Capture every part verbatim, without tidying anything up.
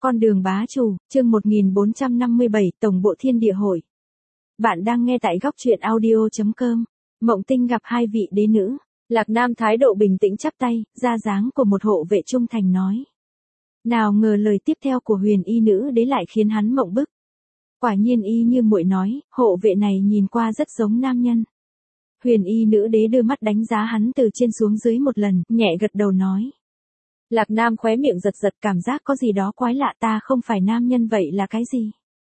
Con đường bá chủ, chương một nghìn bốn trăm năm mươi bảy, Tổng bộ Thiên Địa Hội. Bạn đang nghe tại góc truyện audio chấm com. Mộng Tinh gặp hai vị đế nữ. Lạc Nam thái độ bình tĩnh chắp tay, ra dáng của một hộ vệ trung thành nói. Nào ngờ lời tiếp theo của huyền y nữ đế lại khiến hắn mộng bức. Quả nhiên y như muội nói, hộ vệ này nhìn qua rất giống nam nhân. Huyền y nữ đế đưa mắt đánh giá hắn từ trên xuống dưới một lần, nhẹ gật đầu nói. Lạc Nam khóe miệng giật giật, cảm giác có gì đó quái lạ, ta không phải nam nhân vậy là cái gì?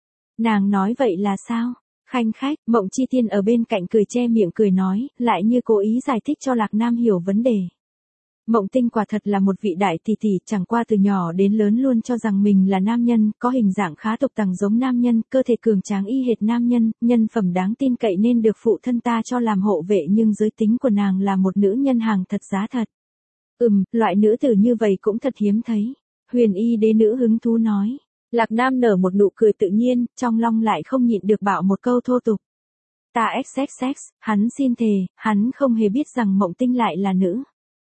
Nàng nói vậy là sao? Khanh khách, Mộng Chi Tiên ở bên cạnh cười che miệng cười nói, lại như cố ý giải thích cho Lạc Nam hiểu vấn đề. Mộng Tinh quả thật là một vị đại tỷ tỷ, chẳng qua từ nhỏ đến lớn luôn cho rằng mình là nam nhân, có hình dạng khá tục tằng giống nam nhân, cơ thể cường tráng y hệt nam nhân, nhân phẩm đáng tin cậy nên được phụ thân ta cho làm hộ vệ, nhưng giới tính của nàng là một nữ nhân hàng thật giá thật. Ừm, loại nữ tử như vậy cũng thật hiếm thấy. Huyền y đế nữ hứng thú nói. Lạc Nam nở một nụ cười tự nhiên, trong lòng lại không nhịn được bảo một câu thô tục. Ta xxx, hắn xin thề, hắn không hề biết rằng Mộng Tinh lại là nữ.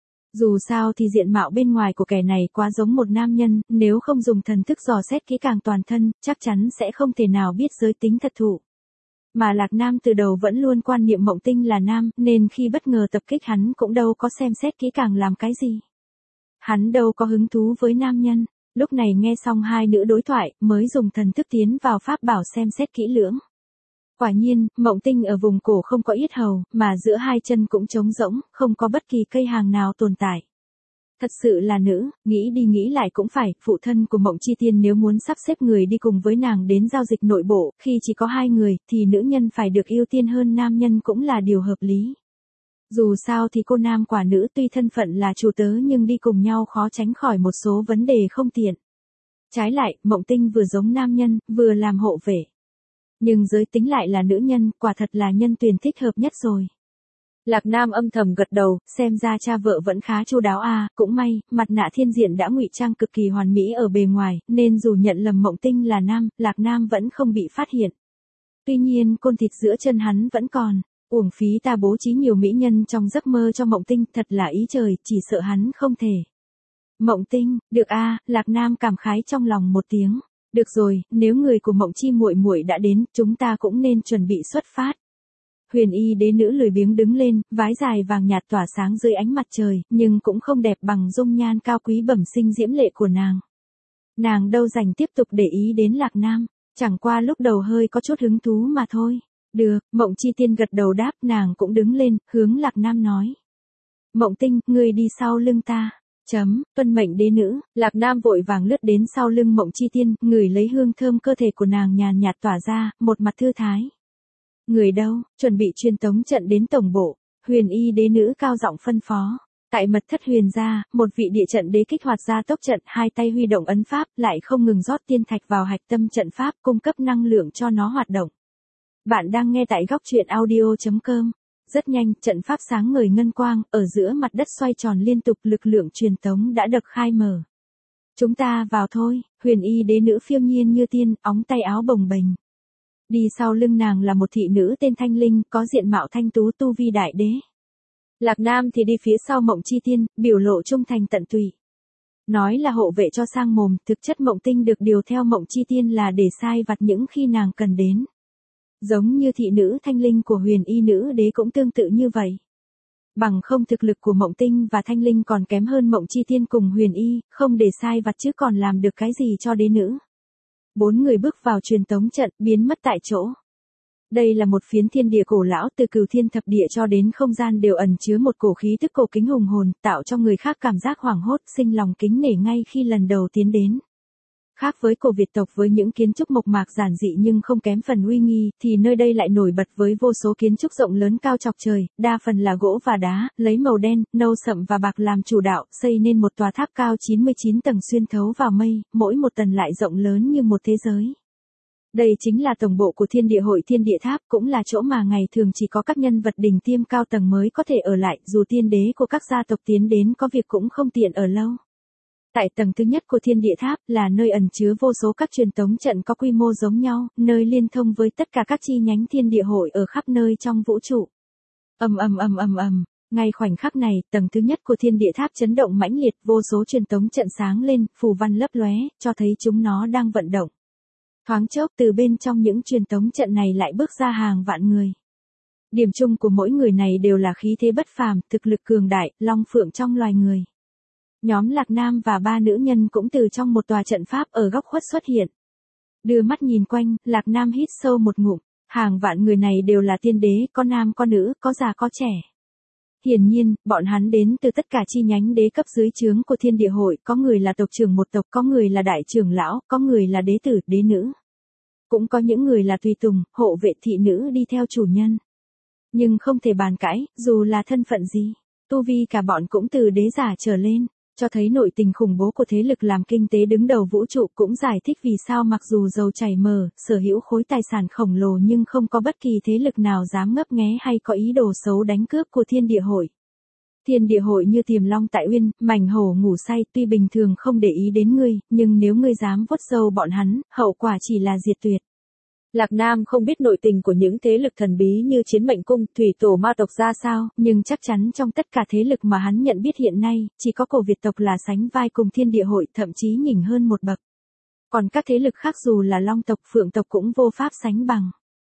Dù sao thì diện mạo bên ngoài của kẻ này quá giống một nam nhân, nếu không dùng thần thức dò xét kỹ càng toàn thân, chắc chắn sẽ không thể nào biết giới tính thật thụ. Mà Lạc Nam từ đầu vẫn luôn quan niệm Mộng Tinh là nam, nên khi bất ngờ tập kích hắn cũng đâu có xem xét kỹ càng làm cái gì. Hắn đâu có hứng thú với nam nhân, lúc này nghe xong hai nữ đối thoại, mới dùng thần thức tiến vào pháp bảo xem xét kỹ lưỡng. Quả nhiên, Mộng Tinh ở vùng cổ không có yết hầu, mà giữa hai chân cũng trống rỗng, không có bất kỳ cây hàng nào tồn tại. Thật sự là nữ, nghĩ đi nghĩ lại cũng phải, phụ thân của Mộng Chi Tiên nếu muốn sắp xếp người đi cùng với nàng đến giao dịch nội bộ, khi chỉ có hai người, thì nữ nhân phải được ưu tiên hơn nam nhân cũng là điều hợp lý. Dù sao thì cô nam quả nữ tuy thân phận là chủ tớ nhưng đi cùng nhau khó tránh khỏi một số vấn đề không tiện. Trái lại, Mộng Tinh vừa giống nam nhân, vừa làm hộ vệ. Nhưng giới tính lại là nữ nhân, quả thật là nhân tuyển thích hợp nhất rồi. Lạc Nam âm thầm gật đầu, xem ra cha vợ vẫn khá chu đáo à, cũng may, mặt nạ thiên diện đã ngụy trang cực kỳ hoàn mỹ ở bề ngoài, nên dù nhận lầm Mộng Tinh là nam, Lạc Nam vẫn không bị phát hiện. Tuy nhiên côn thịt giữa chân hắn vẫn còn, uổng phí ta bố trí nhiều mỹ nhân trong giấc mơ cho Mộng Tinh, thật là ý trời, chỉ sợ hắn không thể. Mộng Tinh, được a, à, Lạc Nam cảm khái trong lòng một tiếng. Được rồi, nếu người của Mộng Chi muội muội đã đến, chúng ta cũng nên chuẩn bị xuất phát. Huyền y đế nữ lười biếng đứng lên, váy dài vàng nhạt tỏa sáng dưới ánh mặt trời, nhưng cũng không đẹp bằng dung nhan cao quý bẩm sinh diễm lệ của nàng. Nàng đâu dành tiếp tục để ý đến Lạc Nam, chẳng qua lúc đầu hơi có chút hứng thú mà thôi. Được, Mộng Chi Tiên gật đầu đáp, nàng cũng đứng lên, hướng Lạc Nam nói. Mộng Tinh, ngươi đi sau lưng ta. Chấm, tuân mệnh đế nữ, Lạc Nam vội vàng lướt đến sau lưng Mộng Chi Tiên, ngửi lấy hương thơm cơ thể của nàng nhàn nhạt tỏa ra, một mặt thư thái. Người đâu, chuẩn bị truyền tống trận đến tổng bộ, huyền y đế nữ cao giọng phân phó. Tại mật thất huyền gia, một vị địa trận đế kích hoạt ra tốc trận, hai tay huy động ấn pháp, lại không ngừng rót tiên thạch vào hạch tâm trận pháp, cung cấp năng lượng cho nó hoạt động. Bạn đang nghe tại góc truyện audio chấm com. Rất nhanh, trận pháp sáng ngời ngân quang, ở giữa mặt đất xoay tròn liên tục, lực lượng truyền tống đã được khai mở. Chúng ta vào thôi, huyền y đế nữ phiêu nhiên như tiên, óng tay áo bồng bềnh. Đi sau lưng nàng là một thị nữ tên Thanh Linh, có diện mạo thanh tú tu vi đại đế. Lạc Nam thì đi phía sau Mộng Chi Tiên, biểu lộ trung thành tận tụy. Nói là hộ vệ cho sang mồm, thực chất Mộng Tinh được điều theo Mộng Chi Tiên là để sai vặt những khi nàng cần đến. Giống như thị nữ Thanh Linh của huyền y nữ đế cũng tương tự như vậy. Bằng không thực lực của Mộng Tinh và Thanh Linh còn kém hơn Mộng Chi Tiên cùng huyền y, không để sai vặt chứ còn làm được cái gì cho đế nữ. Bốn người bước vào truyền tống trận, biến mất tại chỗ. Đây là một phiến thiên địa cổ lão, từ cửu thiên thập địa cho đến không gian đều ẩn chứa một cổ khí tức cổ kính hùng hồn, tạo cho người khác cảm giác hoảng hốt, sinh lòng kính nể ngay khi lần đầu tiến đến. Khác với cổ Việt tộc với những kiến trúc mộc mạc giản dị nhưng không kém phần uy nghi, thì nơi đây lại nổi bật với vô số kiến trúc rộng lớn cao chọc trời, đa phần là gỗ và đá, lấy màu đen, nâu sậm và bạc làm chủ đạo, xây nên một tòa tháp cao chín mươi chín tầng xuyên thấu vào mây, mỗi một tầng lại rộng lớn như một thế giới. Đây chính là tổng bộ của Thiên Địa Hội Thiên Địa Tháp, cũng là chỗ mà ngày thường chỉ có các nhân vật đỉnh tiêm cao tầng mới có thể ở lại, dù tiên đế của các gia tộc tiến đến có việc cũng không tiện ở lâu. Tại tầng thứ nhất của Thiên Địa Tháp là nơi ẩn chứa vô số các truyền tống trận có quy mô giống nhau, nơi liên thông với tất cả các chi nhánh Thiên Địa Hội ở khắp nơi trong vũ trụ. Ầm ầm ầm ầm ầm, Ngay khoảnh khắc này, tầng thứ nhất của thiên địa tháp chấn động mãnh liệt, vô số truyền tống trận sáng lên, phù văn lấp lóe, cho thấy chúng nó đang vận động. Thoáng chốc từ bên trong những truyền tống trận này lại bước ra hàng vạn người. Điểm chung của mỗi người này đều là khí thế bất phàm, thực lực cường đại, long phượng trong loài người. Nhóm Lạc Nam và ba nữ nhân cũng từ trong một tòa trận pháp ở góc khuất xuất hiện. Đưa mắt nhìn quanh, Lạc Nam hít sâu một ngụm, hàng vạn người này đều là tiên đế, có nam có nữ, có già có trẻ. Hiển nhiên, bọn hắn đến từ tất cả chi nhánh đế cấp dưới trướng của thiên địa hội, có người là tộc trưởng một tộc, có người là đại trưởng lão, có người là đế tử, đế nữ. Cũng có những người là tùy tùng, hộ vệ thị nữ đi theo chủ nhân. Nhưng không thể bàn cãi, dù là thân phận gì, tu vi cả bọn cũng từ đế giả trở lên, cho thấy nội tình khủng bố của thế lực làm kinh tế đứng đầu vũ trụ, cũng giải thích vì sao mặc dù giàu chảy mờ, sở hữu khối tài sản khổng lồ nhưng không có bất kỳ thế lực nào dám ngấp nghé hay có ý đồ xấu đánh cướp của thiên địa hội. Thiên địa hội như tiềm long tại uyên, mảnh hổ ngủ say, tuy bình thường không để ý đến ngươi, nhưng nếu ngươi dám vuốt râu bọn hắn, hậu quả chỉ là diệt tuyệt. Lạc Nam không biết nội tình của những thế lực thần bí như Chiến Mệnh Cung, Thủy Tổ Ma tộc ra sao, nhưng chắc chắn trong tất cả thế lực mà hắn nhận biết hiện nay, chỉ có cổ Việt tộc là sánh vai cùng thiên địa hội, thậm chí nhỉnh hơn một bậc. Còn các thế lực khác dù là Long tộc, Phượng tộc cũng vô pháp sánh bằng.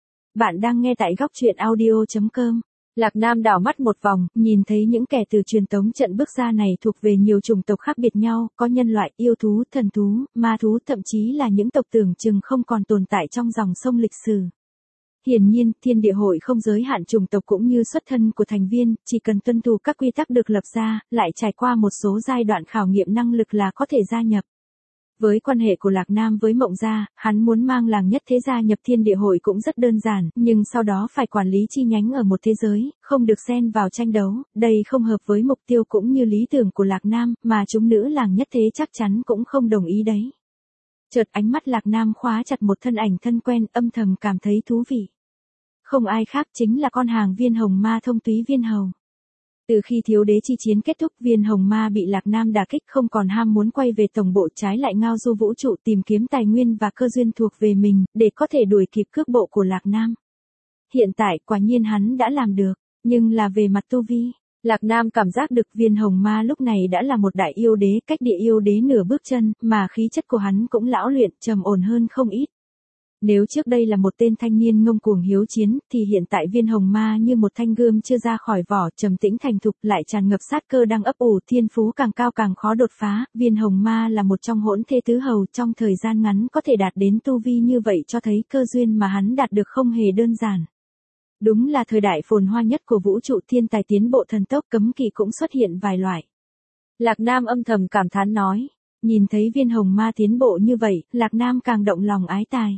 Bạn đang nghe tại góc truyện audio chấm com. Lạc Nam đảo mắt một vòng, nhìn thấy những kẻ từ truyền tống trận bước ra này thuộc về nhiều chủng tộc khác biệt nhau, có nhân loại, yêu thú, thần thú, ma thú, thậm chí là những tộc tưởng chừng không còn tồn tại trong dòng sông lịch sử. Hiển nhiên, thiên địa hội không giới hạn chủng tộc cũng như xuất thân của thành viên, chỉ cần tuân thủ các quy tắc được lập ra, lại trải qua một số giai đoạn khảo nghiệm năng lực là có thể gia nhập. Với quan hệ của Lạc Nam với Mộng Gia, hắn muốn mang làng nhất thế gia nhập thiên địa hội cũng rất đơn giản, nhưng sau đó phải quản lý chi nhánh ở một thế giới, không được xen vào tranh đấu, đây không hợp với mục tiêu cũng như lý tưởng của Lạc Nam, mà chúng nữ làng nhất thế chắc chắn cũng không đồng ý đấy. Chợt ánh mắt Lạc Nam khóa chặt một thân ảnh thân quen, âm thầm cảm thấy thú vị. Không ai khác chính là con hàng Viên Hồng Ma Thông Túy Viên Hầu. Từ khi thiếu đế chi chiến kết thúc, Viên Hồng Ma bị Lạc Nam đả kích, không còn ham muốn quay về tổng bộ, trái lại ngao du vũ trụ tìm kiếm tài nguyên và cơ duyên thuộc về mình, để có thể đuổi kịp cước bộ của Lạc Nam. Hiện tại, quả nhiên hắn đã làm được, nhưng là về mặt tu vi. Lạc Nam cảm giác được Viên Hồng Ma lúc này đã là một đại yêu đế, cách địa yêu đế nửa bước chân, mà khí chất của hắn cũng lão luyện, trầm ổn hơn không ít. Nếu trước đây là một tên thanh niên ngông cuồng hiếu chiến, thì hiện tại Viên Hồng Ma như một thanh gươm chưa ra khỏi vỏ, trầm tĩnh thành thục, lại tràn ngập sát cơ đang ấp ủ, thiên phú càng cao càng khó đột phá. Viên Hồng Ma là một trong hỗn thế tứ hầu, trong thời gian ngắn có thể đạt đến tu vi như vậy cho thấy cơ duyên mà hắn đạt được không hề đơn giản. Đúng là thời đại phồn hoa nhất của vũ trụ, thiên tài tiến bộ thần tốc, cấm kỵ cũng xuất hiện vài loại. Lạc Nam âm thầm cảm thán nói, nhìn thấy Viên Hồng Ma tiến bộ như vậy, Lạc Nam càng động lòng ái tài.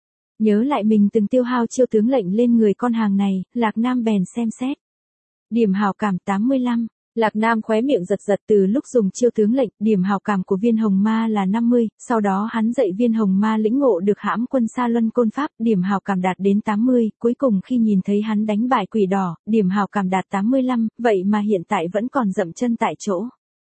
Nhớ lại mình từng tiêu hao chiêu tướng lệnh lên người con hàng này, Lạc Nam bèn xem xét. Điểm hào cảm tám mươi lăm, Lạc Nam khóe miệng giật giật, từ lúc dùng chiêu tướng lệnh, điểm hào cảm của Viên Hồng Ma là năm mươi, sau đó hắn dạy Viên Hồng Ma lĩnh ngộ được hãm quân Sa Luân Côn Pháp, điểm hào cảm đạt đến tám mươi, cuối cùng khi nhìn thấy hắn đánh bại quỷ đỏ, điểm hào cảm đạt tám mươi lăm, vậy mà hiện tại vẫn còn dậm chân tại chỗ.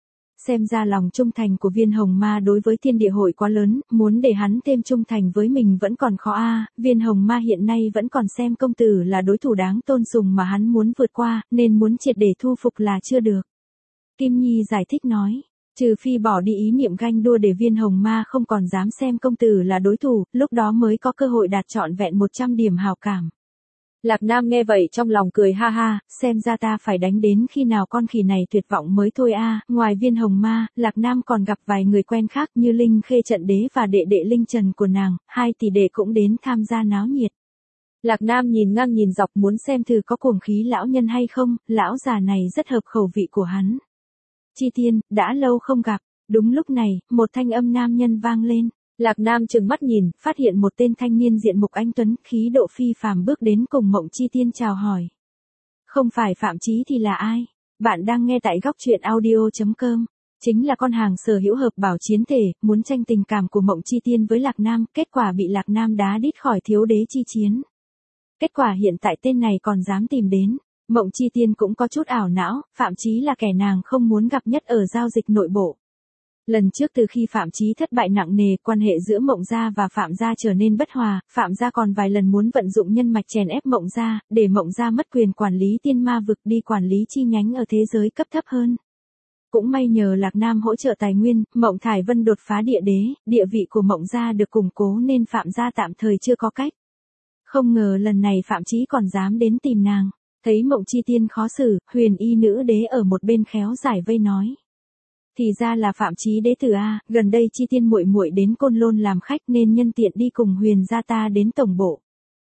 Xem ra lòng trung thành của Viên Hồng Ma đối với thiên địa hội quá lớn, muốn để hắn thêm trung thành với mình vẫn còn khó a. Viên Hồng Ma hiện nay vẫn còn xem công tử là đối thủ đáng tôn sùng mà hắn muốn vượt qua, nên muốn triệt để thu phục là chưa được. Kim Nhi giải thích nói, trừ phi bỏ đi ý niệm ganh đua để Viên Hồng Ma không còn dám xem công tử là đối thủ, lúc đó mới có cơ hội đạt trọn vẹn một trăm điểm hào cảm. Lạc Nam nghe vậy trong lòng cười ha ha, xem ra ta phải đánh đến khi nào con khỉ này tuyệt vọng mới thôi a. Ngoài Viên Hồng Ma, Lạc Nam còn gặp vài người quen khác như Linh Khê Trận Đế và đệ đệ Linh Trần của nàng, hai tỷ đệ cũng đến tham gia náo nhiệt. Lạc Nam nhìn ngang nhìn dọc muốn xem thử có cuồng khí lão nhân hay không, lão già này rất hợp khẩu vị của hắn. Chi Tiên, đã lâu không gặp. Đúng lúc này, một thanh âm nam nhân vang lên. Lạc Nam trừng mắt nhìn, phát hiện một tên thanh niên diện mục anh tuấn, khí độ phi phàm bước đến cùng Mộng Chi Tiên chào hỏi. Không phải Phạm Chí thì là ai? Bạn đang nghe tại góc truyện audio chấm com. Chính là con hàng sở hữu hợp bảo chiến thể, muốn tranh tình cảm của Mộng Chi Tiên với Lạc Nam, kết quả bị Lạc Nam đá đít khỏi thiếu đế chi chiến. Kết quả hiện tại tên này còn dám tìm đến. Mộng Chi Tiên cũng có chút ảo não, Phạm Chí là kẻ nàng không muốn gặp nhất ở giao dịch nội bộ. Lần trước từ khi Phạm Chí thất bại nặng nề, quan hệ giữa Mộng Gia và Phạm Gia trở nên bất hòa, Phạm Gia còn vài lần muốn vận dụng nhân mạch chèn ép Mộng Gia, để Mộng Gia mất quyền quản lý tiên ma vực đi quản lý chi nhánh ở thế giới cấp thấp hơn. Cũng may nhờ Lạc Nam hỗ trợ tài nguyên, Mộng Thải Vân đột phá địa đế, địa vị của Mộng Gia được củng cố nên Phạm Gia tạm thời chưa có cách. Không ngờ lần này Phạm Chí còn dám đến tìm nàng. Thấy Mộng Chi Tiên khó xử, Huyền Y nữ đế ở một bên khéo giải vây nói. Thì ra là Phạm Chí đế tử a, gần đây Chi Tiên muội muội đến Côn Lôn làm khách nên nhân tiện đi cùng Huyền gia ta đến tổng bộ.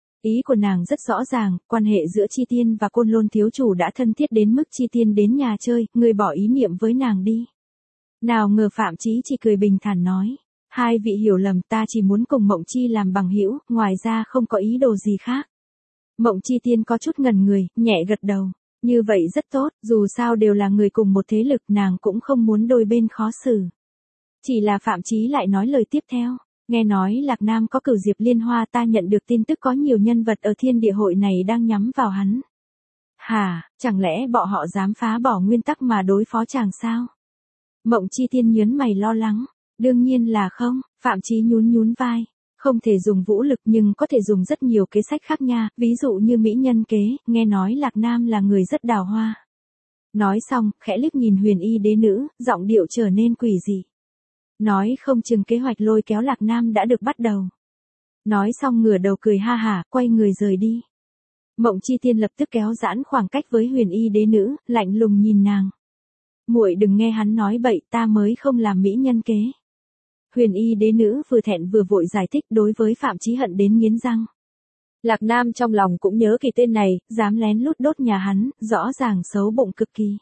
Ý của nàng rất rõ ràng, quan hệ giữa Chi Tiên và Côn Lôn thiếu chủ đã thân thiết đến mức Chi Tiên đến nhà chơi, ngươi bỏ ý niệm với nàng đi. Nào ngờ Phạm Chí chỉ cười bình thản nói, hai vị hiểu lầm, ta chỉ muốn cùng Mộng Chi làm bằng hữu, ngoài ra không có ý đồ gì khác. Mộng Chi Tiên có chút ngần người, nhẹ gật đầu. Như vậy rất tốt, dù sao đều là người cùng một thế lực, nàng cũng không muốn đôi bên khó xử. Chỉ là Phạm Chí lại nói lời tiếp theo. Nghe nói Lạc Nam có cử Diệp Liên Hoa, ta nhận được tin tức có nhiều nhân vật ở thiên địa hội này đang nhắm vào hắn. Hả, chẳng lẽ bọn họ dám phá bỏ nguyên tắc mà đối phó chàng sao? Mộng Chi Tiên nhớn mày lo lắng. Đương nhiên là không, Phạm Chí nhún nhún vai. Không thể dùng vũ lực nhưng có thể dùng rất nhiều kế sách khác nha, ví dụ như mỹ nhân kế, nghe nói Lạc Nam là người rất đào hoa. Nói xong, khẽ liếc nhìn Huyền Y đế nữ, giọng điệu trở nên quỷ dị. Nói không chừng kế hoạch lôi kéo Lạc Nam đã được bắt đầu. Nói xong ngửa đầu cười ha hả, quay người rời đi. Mộng Chi Tiên lập tức kéo giãn khoảng cách với Huyền Y đế nữ, lạnh lùng nhìn nàng. Muội đừng nghe hắn nói bậy, ta mới không làm mỹ nhân kế. Huyền Y đế nữ vừa thẹn vừa vội giải thích, đối với Phạm Chí hận đến nghiến răng. Lạc Nam trong lòng cũng nhớ kỳ tên này, dám lén lút đốt nhà hắn, rõ ràng xấu bụng cực kỳ.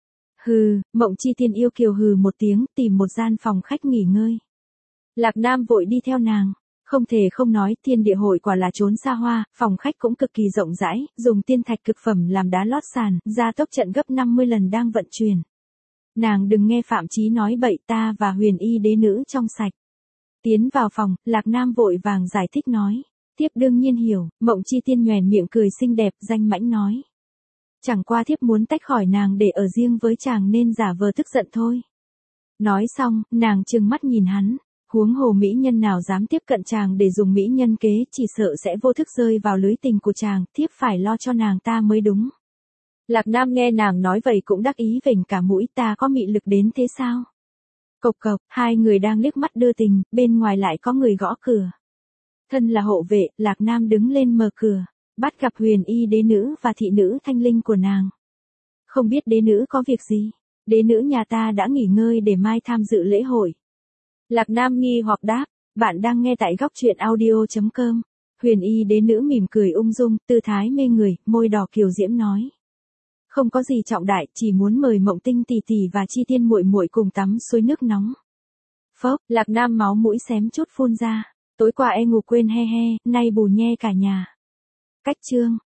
Hừ, Mộng Chi Tiên yêu kiều hừ một tiếng, tìm một gian phòng khách nghỉ ngơi. Lạc Nam vội đi theo nàng. Không thể không nói, thiên địa hội quả là trốn xa hoa, phòng khách cũng cực kỳ rộng rãi, dùng tiên thạch cực phẩm làm đá lót sàn, gia tốc trận gấp năm mươi lần đang vận chuyển. Nàng đừng nghe Phạm Chí nói bậy, ta và Huyền Y đế nữ trong sạch. Tiến vào phòng, Lạc Nam vội vàng giải thích nói. Thiếp đương nhiên hiểu, Mộng Chi Tiên nhoẻn miệng cười xinh đẹp, danh mãnh nói. Chẳng qua thiếp muốn tách khỏi nàng để ở riêng với chàng nên giả vờ tức giận thôi. Nói xong, nàng trừng mắt nhìn hắn. Huống hồ mỹ nhân nào dám tiếp cận chàng để dùng mỹ nhân kế, chỉ sợ sẽ vô thức rơi vào lưới tình của chàng, thiếp phải lo cho nàng ta mới đúng. Lạc Nam nghe nàng nói vậy cũng đắc ý vểnh cả mũi, ta có mị lực đến thế sao? Cộc cộc, hai người đang liếc mắt đưa tình, bên ngoài lại có người gõ cửa. Thân là hộ vệ, Lạc Nam đứng lên mở cửa, bắt gặp Huyền Y đế nữ và thị nữ thanh linh của nàng. Không biết đế nữ có việc gì? Đế nữ nhà ta đã nghỉ ngơi để mai tham dự lễ hội. Lạc Nam nghi hoặc đáp, bạn đang nghe tại góc truyện audio chấm com. Huyền Y đế nữ mỉm cười ung dung, tư thái mê người, môi đỏ kiều diễm nói. Không có gì trọng đại, chỉ muốn mời Mộng Tinh tỷ tỷ và Chi Tiên muội muội cùng tắm suối nước nóng. Phốc, Lạc Nam máu mũi xém chút phun ra. Tối qua e ngủ quên he he, nay bù nhe cả nhà. Cách chương.